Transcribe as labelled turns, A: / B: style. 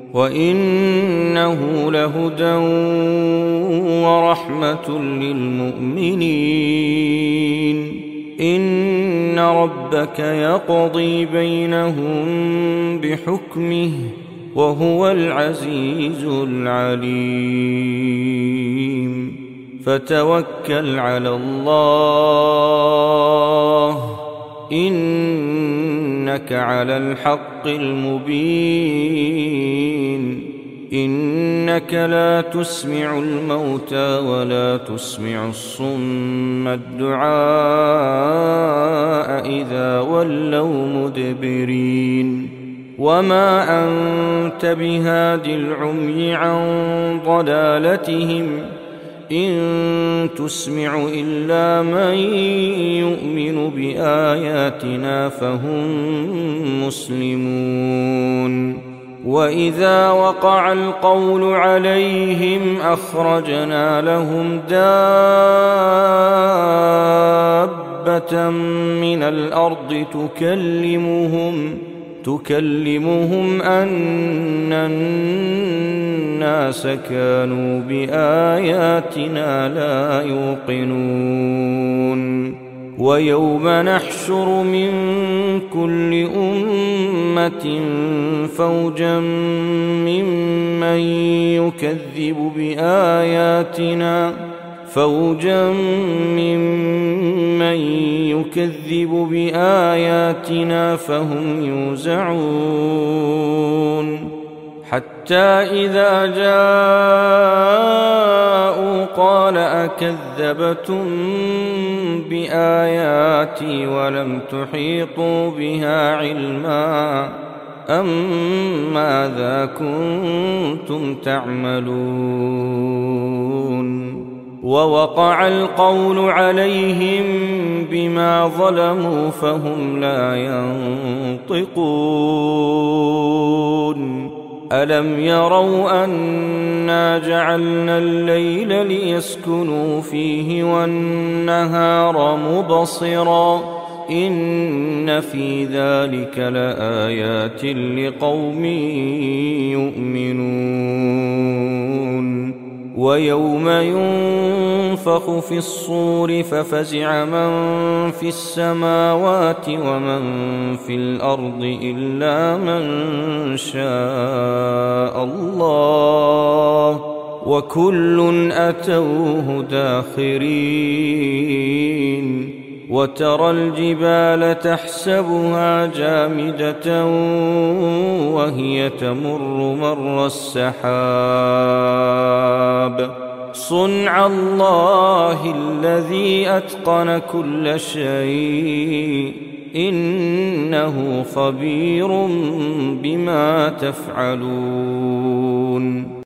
A: وإنه لهدى ورحمة للمؤمنين. إن ربك يقضي بينهم بحكمه وهو العزيز العليم. فتوكل على الله إنك على الحق المبين. إنك لا تسمع الموتى ولا تسمع الصم الدعاء إذا ولوا مدبرين. وما أنت بهاد العمي عن ضلالتهم إن تسمع إلا من يؤمن بآياتنا فهم مسلمون. وإذا وقع القول عليهم أخرجنا لهم دابة من الأرض تكلمهم أن الناس كانوا بآياتنا لا يوقنون. ويوم نحشر من كل أمة فوجا ممن يكذب بآياتنا فهم يوزعون. حتى إذا جاءوا قال أكذبتم بآياتي ولم تحيطوا بها علما أم ماذا كنتم تعملون. ووقع القول عليهم بما ظلموا فهم لا ينطقون. ألم يروا أنا جعلنا الليل ليسكنوا فيه والنهار مبصرا إن في ذلك لآيات لقوم يؤمنون. ويوم ينفخ في الصور ففزع من في السماوات ومن في الأرض إلا من شاء الله وكل أتوه داخرين. وترى الجبال تحسبها جامدة وهي تمر مر السحاب صنع الله الذي أتقن كل شيء إنه خبير بما تفعلون.